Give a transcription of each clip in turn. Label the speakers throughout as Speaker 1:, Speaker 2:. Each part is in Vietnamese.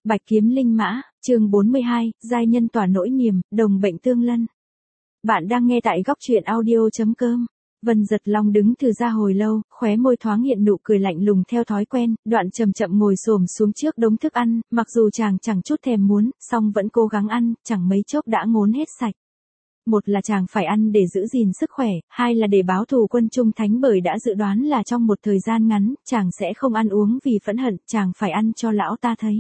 Speaker 1: Bạch kiếm linh mã, chương 42, giai nhân tỏa nỗi niềm, đồng bệnh tương lân. Bạn đang nghe tại góc truyện audio.com. Vân Giật Long đứng từ ra hồi lâu, khóe môi thoáng hiện nụ cười lạnh lùng theo thói quen, đoạn chậm chậm ngồi xổm xuống trước đống thức ăn, mặc dù chàng chẳng chút thèm muốn, song vẫn cố gắng ăn, chẳng mấy chốc đã ngốn hết sạch. Một là chàng phải ăn để giữ gìn sức khỏe, hai là để báo thù Quân Trung Thánh, bởi đã dự đoán là trong một thời gian ngắn, chàng sẽ không ăn uống vì phẫn hận, chàng phải ăn cho lão ta thấy.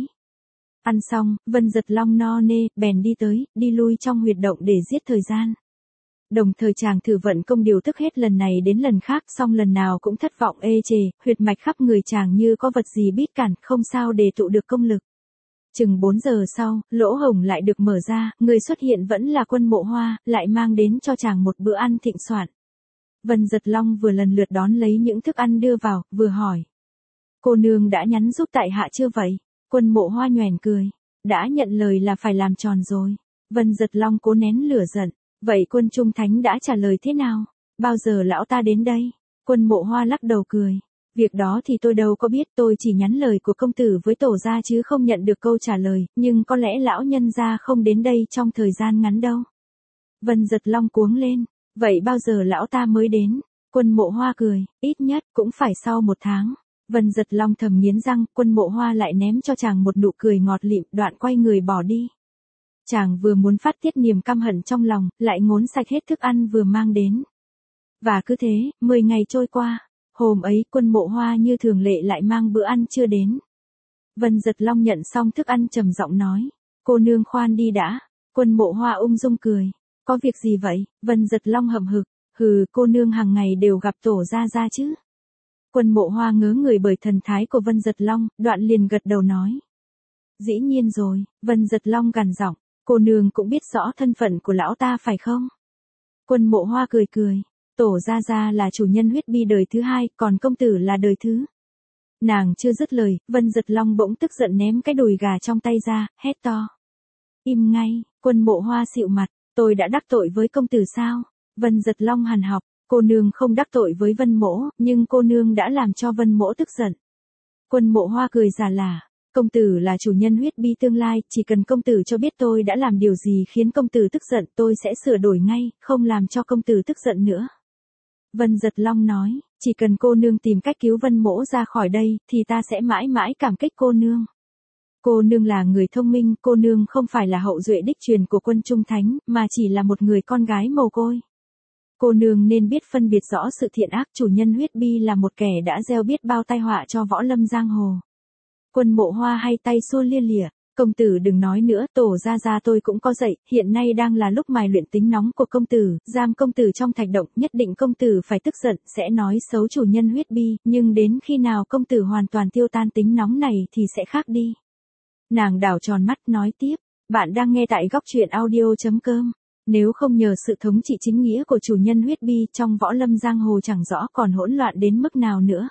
Speaker 1: Ăn xong, Vân Giật Long no nê, bèn đi tới, đi lui trong huyệt động để giết thời gian. Đồng thời chàng thử vận công điều tức hết lần này đến lần khác, song lần nào cũng thất vọng ê chề, huyệt mạch khắp người chàng như có vật gì bít cản, không sao để tụ được công lực. Chừng 4 giờ sau, lỗ hổng lại được mở ra, người xuất hiện vẫn là Quân Mộ Hoa, lại mang đến cho chàng một bữa ăn thịnh soạn. Vân Giật Long vừa lần lượt đón lấy những thức ăn đưa vào, vừa hỏi. Cô nương đã nhắn giúp tại hạ chưa vậy? Quân Mộ Hoa nhoẻn cười. Đã nhận lời là phải làm tròn rồi. Vân Giật Long cố nén lửa giận. Vậy Quân Trung Thánh đã trả lời thế nào? Bao giờ lão ta đến đây? Quân Mộ Hoa lắc đầu cười. Việc đó thì tôi đâu có biết, tôi chỉ nhắn lời của công tử với tổ gia chứ không nhận được câu trả lời, nhưng có lẽ lão nhân gia không đến đây trong thời gian ngắn đâu. Vân Giật Long cuống lên. Vậy bao giờ lão ta mới đến? Quân Mộ Hoa cười. Ít nhất cũng phải sau 1 tháng. Vân Giật Long thầm nghiến răng, Quân Mộ Hoa lại ném cho chàng một nụ cười ngọt lịm, đoạn quay người bỏ đi. Chàng vừa muốn phát tiết niềm căm hận trong lòng, lại ngốn sạch hết thức ăn vừa mang đến. Và cứ thế, 10 ngày trôi qua. Hôm ấy, Quân Mộ Hoa như thường lệ lại mang bữa ăn chưa đến. Vân Giật Long nhận xong thức ăn trầm giọng nói. Cô nương khoan đi đã. Quân Mộ Hoa ung dung cười. Có việc gì vậy? Vân Giật Long hậm hực. Hừ, cô nương hàng ngày đều gặp tổ gia chứ. Quân Mộ Hoa ngớ người bởi thần thái của Vân Giật Long, đoạn liền gật đầu nói. Dĩ nhiên rồi. Vân Giật Long gằn giọng. Cô nương cũng biết rõ thân phận của lão ta phải không? Quân Mộ Hoa cười cười. Tổ gia là chủ nhân huyết bi đời thứ 2, còn công tử là đời thứ. Nàng chưa dứt lời, Vân Giật Long bỗng tức giận ném cái đùi gà trong tay ra, hét to. Im ngay. Quân Mộ Hoa xịu mặt. Tôi đã đắc tội với công tử sao? Vân Giật Long hằn học. Cô nương không đắc tội với Vân mỗ, nhưng cô nương đã làm cho Vân mỗ tức giận. Quân Mộ Hoa cười già lả. Công tử là chủ nhân huyết bi tương lai, chỉ cần công tử cho biết tôi đã làm điều gì khiến công tử tức giận, tôi sẽ sửa đổi ngay, không làm cho công tử tức giận nữa. Vân Giật Long nói, chỉ cần cô nương tìm cách cứu Vân mỗ ra khỏi đây, thì ta sẽ mãi mãi cảm kích cô nương. Cô nương là người thông minh, cô nương không phải là hậu duệ đích truyền của Quân Trung Thánh, mà chỉ là một người con gái mồ côi. Cô nương nên biết phân biệt rõ sự thiện ác, chủ nhân huyết bi là một kẻ đã gieo biết bao tai họa cho võ lâm giang hồ. Quân Mộ Hoa hay tay xua lia lịa. Công tử đừng nói nữa, tổ gia tôi cũng có dạy, hiện nay đang là lúc mài luyện tính nóng của công tử, giam công tử trong thạch động, nhất định công tử phải tức giận, sẽ nói xấu chủ nhân huyết bi, nhưng đến khi nào công tử hoàn toàn tiêu tan tính nóng này thì sẽ khác đi. Nàng đảo tròn mắt nói tiếp, bạn đang nghe tại góc truyện audio.com. Nếu không nhờ sự thống trị chính nghĩa của chủ nhân huyết bi, trong võ lâm giang hồ chẳng rõ còn hỗn loạn đến mức nào nữa.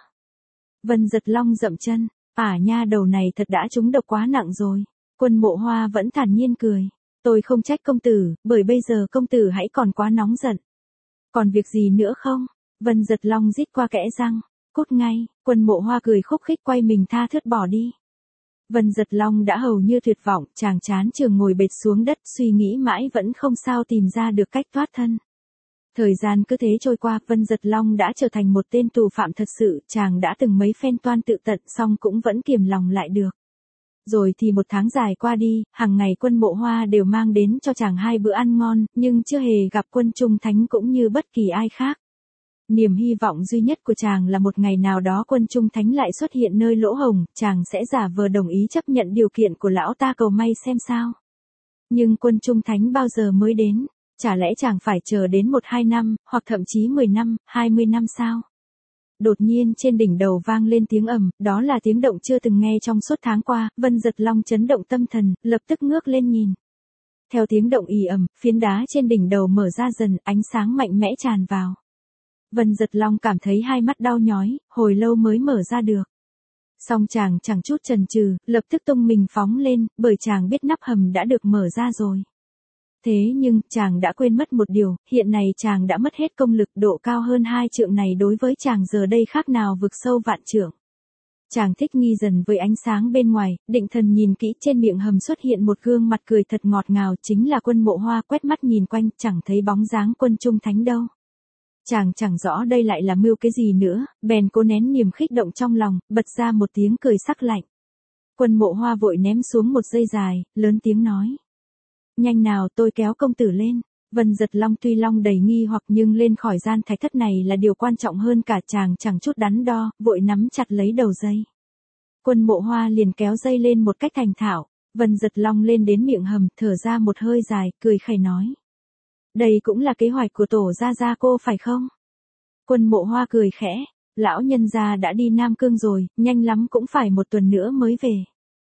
Speaker 1: Vân Giật Long dậm chân. Nha đầu này thật đã trúng độc quá nặng rồi. Quân Mộ Hoa vẫn thản nhiên cười. Tôi không trách công tử, bởi bây giờ công tử hãy còn quá nóng giận. Còn việc gì nữa không? Vân Giật Long rít qua kẽ răng. Cút ngay. Quân Mộ Hoa cười khúc khích quay mình tha thướt bỏ đi. Vân Giật Long đã hầu như tuyệt vọng, chàng chán chường ngồi bệt xuống đất, suy nghĩ mãi vẫn không sao tìm ra được cách thoát thân. Thời gian cứ thế trôi qua, Vân Giật Long đã trở thành một tên tù phạm thật sự, chàng đã từng mấy phen toan tự tận song cũng vẫn kiềm lòng lại được. Rồi thì 1 tháng dài qua đi, hàng ngày Quân Mộ Hoa đều mang đến cho chàng 2 bữa ăn ngon, nhưng chưa hề gặp Quân Trung Thánh cũng như bất kỳ ai khác. Niềm hy vọng duy nhất của chàng là một ngày nào đó Quân Trung Thánh lại xuất hiện nơi lỗ hổng, chàng sẽ giả vờ đồng ý chấp nhận điều kiện của lão ta cầu may xem sao. Nhưng Quân Trung Thánh bao giờ mới đến? Chả lẽ chàng phải chờ đến 1-2 năm, hoặc thậm chí 10 năm, 20 năm sao? Đột nhiên trên đỉnh đầu vang lên tiếng ầm, đó là tiếng động chưa từng nghe trong suốt tháng qua, Vân Giật Long chấn động tâm thần, lập tức ngước lên nhìn. Theo tiếng động ì ầm, phiến đá trên đỉnh đầu mở ra dần, ánh sáng mạnh mẽ tràn vào. Vân Giật Long cảm thấy hai mắt đau nhói, hồi lâu mới mở ra được. Song chàng chẳng chút chần chừ, lập tức tung mình phóng lên, bởi chàng biết nắp hầm đã được mở ra rồi. Thế nhưng, chàng đã quên mất một điều, hiện nay chàng đã mất hết công lực, độ cao hơn 2 trượng này đối với chàng giờ đây khác nào vực sâu vạn trượng. Chàng thích nghi dần với ánh sáng bên ngoài, định thần nhìn kỹ, trên miệng hầm xuất hiện một gương mặt cười thật ngọt ngào, chính là Quân Mộ Hoa. Quét mắt nhìn quanh, chẳng thấy bóng dáng Quân Trung Thánh đâu. Chàng chẳng rõ đây lại là mưu cái gì nữa, bèn cố nén niềm khích động trong lòng, bật ra một tiếng cười sắc lạnh. Quân Mộ Hoa vội ném xuống một dây dài, lớn tiếng nói. Nhanh nào, tôi kéo công tử lên. Vân Giật Long tuy long đầy nghi hoặc nhưng lên khỏi gian thạch thất này là điều quan trọng hơn cả, chàng chẳng chút đắn đo, vội nắm chặt lấy đầu dây. Quân Mộ Hoa liền kéo dây lên một cách thành thạo. Vân Giật Long lên đến miệng hầm, thở ra một hơi dài, cười khẩy nói. Đây cũng là kế hoạch của tổ gia cô phải không? Quân Mộ Hoa cười khẽ. Lão nhân gia đã đi Nam Cương rồi, nhanh lắm cũng phải một tuần nữa mới về.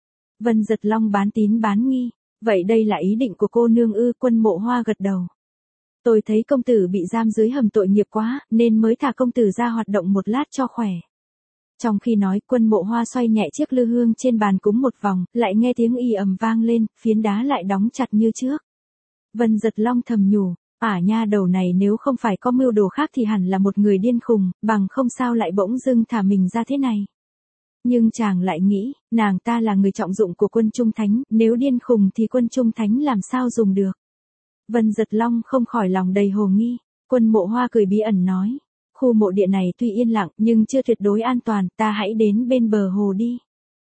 Speaker 1: Vân Giật Long bán tín bán nghi. Vậy đây là ý định của cô nương ư? Quân Mộ Hoa gật đầu. Tôi thấy công tử bị giam dưới hầm tội nghiệp quá, nên mới thả công tử ra hoạt động một lát cho khỏe. Trong khi nói, Quân Mộ Hoa xoay nhẹ chiếc lư hương trên bàn cúng một vòng, lại nghe tiếng y ầm vang lên, phiến đá lại đóng chặt như trước. Vân Giật Long thầm nhủ, nha đầu này nếu không phải có mưu đồ khác thì hẳn là một người điên khùng, bằng không sao lại bỗng dưng thả mình ra thế này. Nhưng chàng lại nghĩ, nàng ta là người trọng dụng của Quân Trung Thánh, nếu điên khùng thì Quân Trung Thánh làm sao dùng được. Vân Giật Long không khỏi lòng đầy hồ nghi. Quân Mộ Hoa cười bí ẩn nói, khu mộ địa này tuy yên lặng nhưng chưa tuyệt đối an toàn, ta hãy đến bên bờ hồ đi.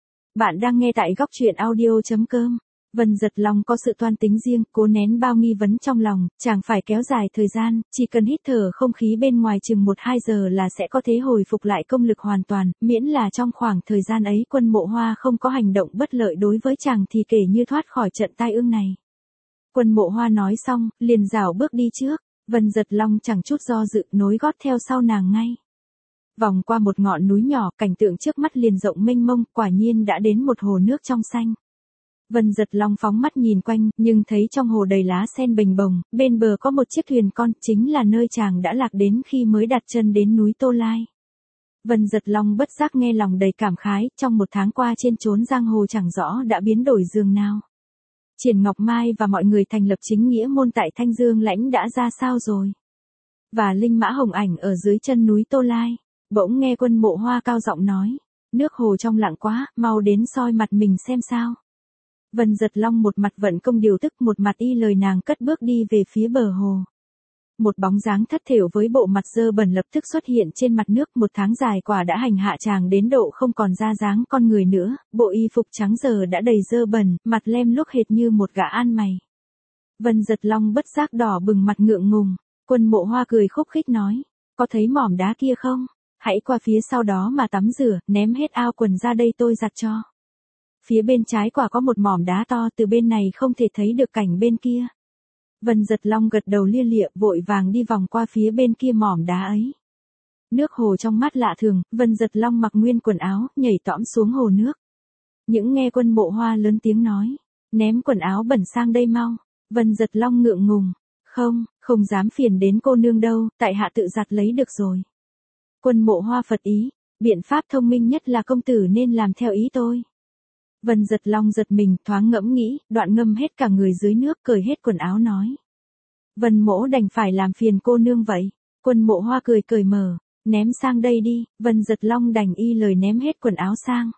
Speaker 1: Bạn đang nghe tại góc truyện audio.com. Vân Giật Long có sự toan tính riêng, cố nén bao nghi vấn trong lòng, chẳng phải kéo dài thời gian, chỉ cần hít thở không khí bên ngoài chừng 1-2 giờ là sẽ có thể hồi phục lại công lực hoàn toàn, miễn là trong khoảng thời gian ấy Quân Mộ Hoa không có hành động bất lợi đối với chàng thì kể như thoát khỏi trận tai ương này. Quân Mộ Hoa nói xong, liền rảo bước đi trước. Vân Giật Long chẳng chút do dự, nối gót theo sau nàng ngay. Vòng qua một ngọn núi nhỏ, cảnh tượng trước mắt liền rộng mênh mông, quả nhiên đã đến một hồ nước trong xanh. Vân Giật Long phóng mắt nhìn quanh, nhưng thấy trong hồ đầy lá sen bềnh bồng, bên bờ có một chiếc thuyền con, chính là nơi chàng đã lạc đến khi mới đặt chân đến núi Tô Lai. Vân Giật Long bất giác nghe lòng đầy cảm khái, trong một tháng qua trên chốn giang hồ chẳng rõ đã biến đổi dường nào. Triển Ngọc Mai và mọi người thành lập chính nghĩa môn tại Thanh Dương Lãnh đã ra sao rồi? Và Linh Mã Hồng Ảnh ở dưới chân núi Tô Lai. Bỗng nghe Quân Mộ Hoa cao giọng nói. Nước hồ trong lặng quá, mau đến soi mặt mình xem sao. Vân Giật Long một mặt vận công điều tức, một mặt y lời nàng cất bước đi về phía bờ hồ. Một bóng dáng thất thểu với bộ mặt dơ bẩn lập tức xuất hiện trên mặt nước. Một tháng dài quả đã hành hạ chàng đến độ không còn ra dáng con người nữa, bộ y phục trắng giờ đã đầy dơ bẩn, mặt lem luốc hệt như một gã ăn mày. Vân Giật Long bất giác đỏ bừng mặt ngượng ngùng. Quân Mộ Hoa cười khúc khích nói, có thấy mỏm đá kia không? Hãy qua phía sau đó mà tắm rửa, ném hết ao quần ra đây tôi giặt cho. Phía bên trái quả có một mỏm đá to, từ bên này không thể thấy được cảnh bên kia. Vân Giật Long gật đầu lia lịa, vội vàng đi vòng qua phía bên kia mỏm đá ấy. Nước hồ trong mát lạ thường, Vân Giật Long mặc nguyên quần áo, nhảy tõm xuống hồ nước. Những nghe Quân Mộ Hoa lớn tiếng nói, ném quần áo bẩn sang đây mau. Vân Giật Long ngượng ngùng, không dám phiền đến cô nương đâu, tại hạ tự giặt lấy được rồi. Quân Mộ Hoa phật ý, biện pháp thông minh nhất là công tử nên làm theo ý tôi. Vân Giật Long giật mình, thoáng ngẫm nghĩ, đoạn ngâm hết cả người dưới nước, cởi hết quần áo nói. Vân mỗ đành phải làm phiền cô nương vậy. Quân Mộ Hoa cười cởi mở, ném sang đây đi. Vân Giật Long đành y lời ném hết quần áo sang.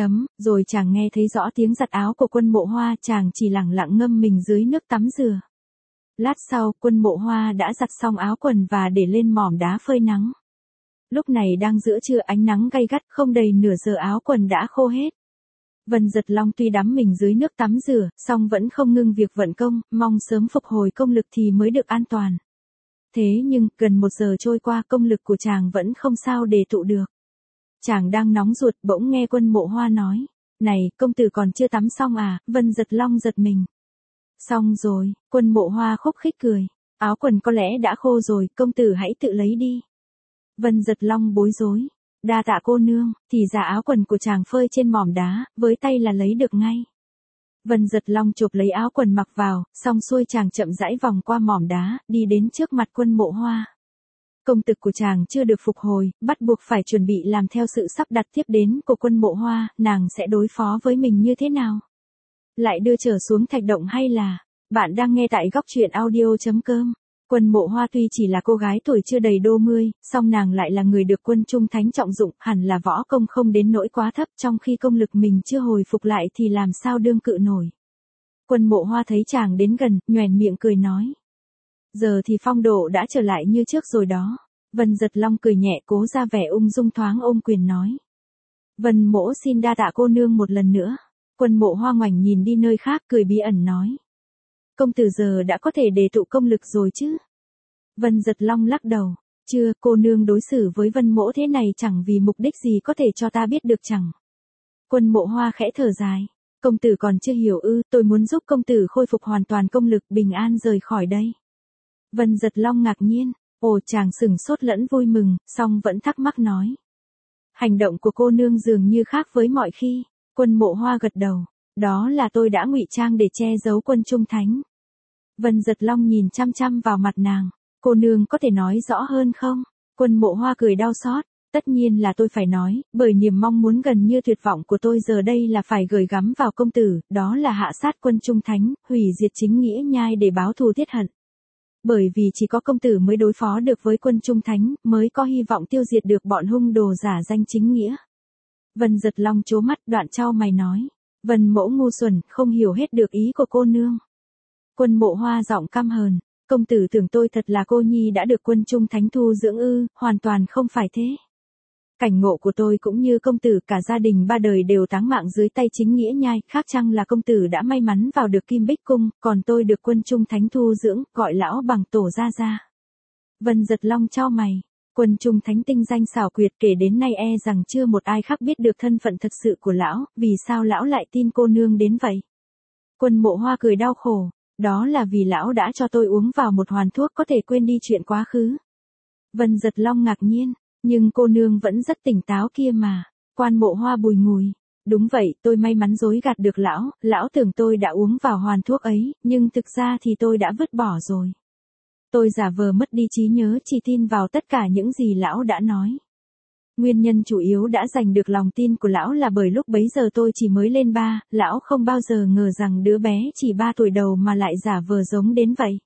Speaker 1: Rồi chàng nghe thấy rõ tiếng giặt áo của Quân Mộ Hoa, chàng chỉ lẳng lặng ngâm mình dưới nước tắm rửa. Lát sau, Quân Mộ Hoa đã giặt xong áo quần và để lên mỏm đá phơi nắng. Lúc này đang giữa trưa, ánh nắng gay gắt, không đầy nửa giờ áo quần đã khô hết. Vân Giật Long tuy đắm mình dưới nước tắm rửa, song vẫn không ngưng việc vận công, mong sớm phục hồi công lực thì mới được an toàn. Thế nhưng, gần 1 giờ trôi qua, công lực của chàng vẫn không sao để tụ được. Chàng đang nóng ruột, bỗng nghe Quân Mộ Hoa nói, này, công tử còn chưa tắm xong à? Vân Giật Long giật mình. Xong rồi. Quân Mộ Hoa khúc khích cười, áo quần có lẽ đã khô rồi, công tử hãy tự lấy đi. Vân Giật Long bối rối, đa tạ cô nương. Thì ra áo quần của chàng phơi trên mỏm đá, với tay là lấy được ngay. Vân Giật Long chộp lấy áo quần mặc vào, xong xuôi chàng chậm rãi vòng qua mỏm đá, đi đến trước mặt Quân Mộ Hoa. Công lực của chàng chưa được phục hồi, bắt buộc phải chuẩn bị làm theo sự sắp đặt tiếp đến của Quân Mộ Hoa, nàng sẽ đối phó với mình như thế nào? Lại đưa trở xuống thạch động hay là... Bạn đang nghe tại góc truyện audio.com. Quân Mộ Hoa tuy chỉ là cô gái tuổi chưa đầy đô mươi, song nàng lại là người được Quân Trung Thánh trọng dụng, hẳn là võ công không đến nỗi quá thấp, trong khi công lực mình chưa hồi phục lại thì làm sao đương cự nổi. Quân Mộ Hoa thấy chàng đến gần, nhoẻn miệng cười nói. Giờ thì phong độ đã trở lại như trước rồi đó. Vân Giật Long cười nhẹ, cố ra vẻ ung dung, thoáng ôm quyền nói. Vân mỗ xin đa tạ cô nương một lần nữa. Quân Mộ Hoa ngoảnh nhìn đi nơi khác, cười bí ẩn nói. Công tử giờ đã có thể đề tụ công lực rồi chứ? Vân Giật Long lắc đầu. Chưa, cô nương đối xử với Vân mỗ thế này chẳng vì mục đích gì có thể cho ta biết được chẳng. Quân Mộ Hoa khẽ thở dài. Công tử còn chưa hiểu ư, tôi muốn giúp công tử khôi phục hoàn toàn công lực, bình an rời khỏi đây. Vân Giật Long ngạc nhiên. Ồ, chàng sửng sốt lẫn vui mừng, song vẫn thắc mắc nói. Hành động của cô nương dường như khác với mọi khi. Quân Mộ Hoa gật đầu. Đó là tôi đã ngụy trang để che giấu Quân Trung Thánh. Vân Giật Long nhìn chăm chăm vào mặt nàng. Cô nương có thể nói rõ hơn không? Quân Mộ Hoa cười đau xót. Tất nhiên là tôi phải nói, bởi niềm mong muốn gần như tuyệt vọng của tôi giờ đây là phải gửi gắm vào công tử, đó là hạ sát Quân Trung Thánh, hủy diệt chính nghĩa nhai để báo thù tiết hận. Bởi vì chỉ có công tử mới đối phó được với Quân Trung Thánh, mới có hy vọng tiêu diệt được bọn hung đồ giả danh chính nghĩa. Vân Giật Long trố mắt, đoạn chau mày nói. Vân mỗ ngu xuẩn, không hiểu hết được ý của cô nương. Quân Mộ Hoa giọng căm hờn. Công tử tưởng tôi thật là cô nhi đã được Quân Trung Thánh thu dưỡng ư, hoàn toàn không phải thế. Cảnh ngộ của tôi cũng như công tử, cả gia đình ba đời đều táng mạng dưới tay chính nghĩa nhai, khác chăng là công tử đã may mắn vào được Kim Bích Cung, còn tôi được Quân Trung Thánh thu dưỡng, gọi lão bằng tổ gia gia. Vân Giật Long chau mày. Quân Trung Thánh tinh danh xảo quyệt, kể đến nay e rằng chưa một ai khác biết được thân phận thật sự của lão, vì sao lão lại tin cô nương đến vậy? Quân Mộ Hoa cười đau khổ. Đó là vì lão đã cho tôi uống vào một hoàn thuốc có thể quên đi chuyện quá khứ. Vân Giật Long ngạc nhiên. Nhưng cô nương vẫn rất tỉnh táo kia mà. Quan Mộ Hoa bùi ngùi. Đúng vậy, tôi may mắn dối gạt được lão, lão tưởng tôi đã uống vào hoàn thuốc ấy, nhưng thực ra thì tôi đã vứt bỏ rồi. Tôi giả vờ mất đi trí nhớ, chỉ tin vào tất cả những gì lão đã nói. Nguyên nhân chủ yếu đã giành được lòng tin của lão là bởi lúc bấy giờ tôi chỉ mới lên 3, lão không bao giờ ngờ rằng đứa bé chỉ 3 tuổi đầu mà lại giả vờ giống đến vậy.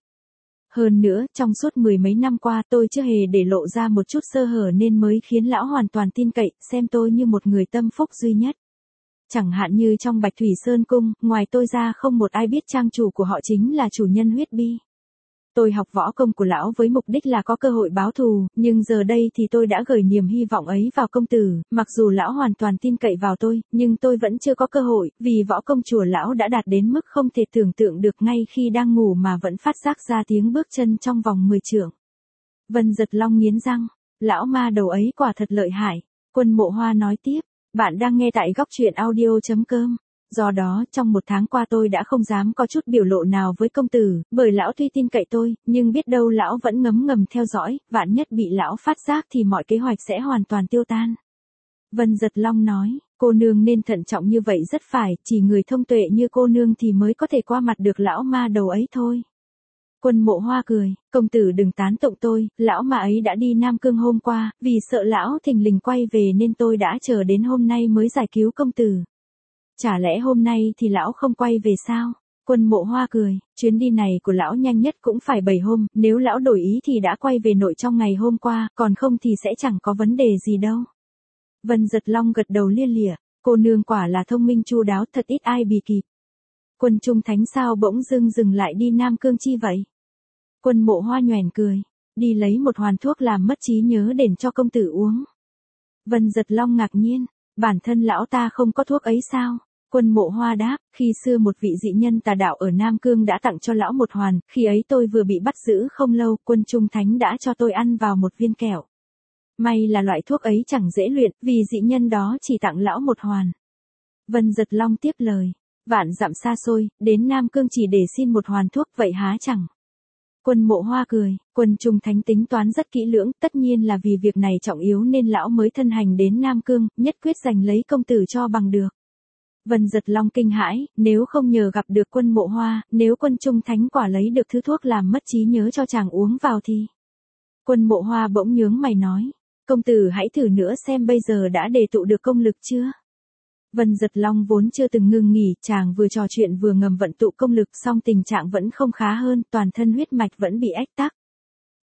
Speaker 1: Hơn nữa, trong suốt 10 mấy năm qua tôi chưa hề để lộ ra một chút sơ hở nên mới khiến lão hoàn toàn tin cậy, xem tôi như một người tâm phúc duy nhất. Chẳng hạn như trong Bạch Thủy Sơn Cung, ngoài tôi ra không một ai biết trang chủ của họ chính là chủ nhân huyết bi. Tôi học võ công của lão với mục đích là có cơ hội báo thù, nhưng giờ đây thì tôi đã gửi niềm hy vọng ấy vào công tử, mặc dù lão hoàn toàn tin cậy vào tôi, nhưng tôi vẫn chưa có cơ hội, vì võ công chùa lão đã đạt đến mức không thể tưởng tượng được ngay khi đang ngủ mà vẫn phát giác ra tiếng bước chân trong vòng 10 trượng. Vân Giật Long nghiến răng, lão ma đầu ấy quả thật lợi hại. Quân Mộ Hoa nói tiếp, bạn đang nghe tại góc truyện audio.com. Do đó, trong một tháng qua tôi đã không dám có chút biểu lộ nào với công tử, bởi lão tuy tin cậy tôi, nhưng biết đâu lão vẫn ngấm ngầm theo dõi, vạn nhất bị lão phát giác thì mọi kế hoạch sẽ hoàn toàn tiêu tan. Vân Giật Long nói, cô nương nên thận trọng như vậy rất phải, chỉ người thông tuệ như cô nương thì mới có thể qua mặt được lão ma đầu ấy thôi. Quân Mộ Hoa cười, công tử đừng tán tụng tôi, lão ma ấy đã đi Nam Cương hôm qua, vì sợ lão thình lình quay về nên tôi đã chờ đến hôm nay mới giải cứu công tử. Chả lẽ hôm nay thì lão không quay về sao? Quân Mộ Hoa cười, chuyến đi này của lão nhanh nhất cũng phải 7 hôm, nếu lão đổi ý thì đã quay về nội trong ngày hôm qua, còn không thì sẽ chẳng có vấn đề gì đâu. Vân Giật Long gật đầu lia lịa, cô nương quả là thông minh chu đáo, thật ít ai bì kịp. Quân Trung Thánh sao bỗng dừng lại đi Nam Cương chi vậy? Quân Mộ Hoa nhoẻn cười, đi lấy một hoàn thuốc làm mất trí nhớ đền cho công tử uống. Vân Giật Long ngạc nhiên, bản thân lão ta không có thuốc ấy sao? Quân Mộ Hoa đáp, khi xưa một vị dị nhân tà đạo ở Nam Cương đã tặng cho lão một hoàn, khi ấy tôi vừa bị bắt giữ không lâu, Quân Trung Thánh đã cho tôi ăn vào một viên kẹo. May là loại thuốc ấy chẳng dễ luyện, vì dị nhân đó chỉ tặng lão một hoàn. Vân Giật Long tiếp lời, vạn dặm xa xôi, đến Nam Cương chỉ để xin một hoàn thuốc vậy há chẳng. Quân Mộ Hoa cười, Quân Trung Thánh tính toán rất kỹ lưỡng, tất nhiên là vì việc này trọng yếu nên lão mới thân hành đến Nam Cương, nhất quyết giành lấy công tử cho bằng được. Vân Giật Long kinh hãi, nếu không nhờ gặp được Quân Mộ Hoa, nếu Quân Trung Thánh quả lấy được thứ thuốc làm mất trí nhớ cho chàng uống vào thì. Quân Mộ Hoa bỗng nhướng mày nói, công tử hãy thử nữa xem bây giờ đã đề tụ được công lực chưa? Vân Giật Long vốn chưa từng ngừng nghỉ, chàng vừa trò chuyện vừa ngầm vận tụ công lực, song tình trạng vẫn không khá hơn, toàn thân huyết mạch vẫn bị ách tắc.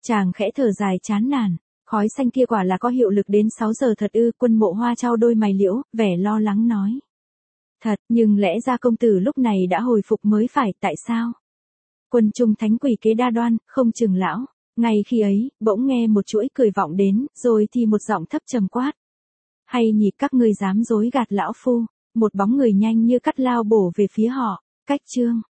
Speaker 1: Chàng khẽ thở dài chán nản, khói xanh kia quả là có hiệu lực đến 6 giờ thật ư? Quân Mộ Hoa chau đôi mày liễu, vẻ lo lắng nói. Thật, nhưng lẽ ra công tử lúc này đã hồi phục mới phải, tại sao? Quân Trung Thánh quỷ kế đa đoan, không chừng lão. Ngay khi ấy, bỗng nghe một chuỗi cười vọng đến, rồi thì một giọng thấp trầm quát. Hay nhỉ, các ngươi dám dối gạt lão phu? Một bóng người nhanh như cắt lao bổ về phía họ. Cách chương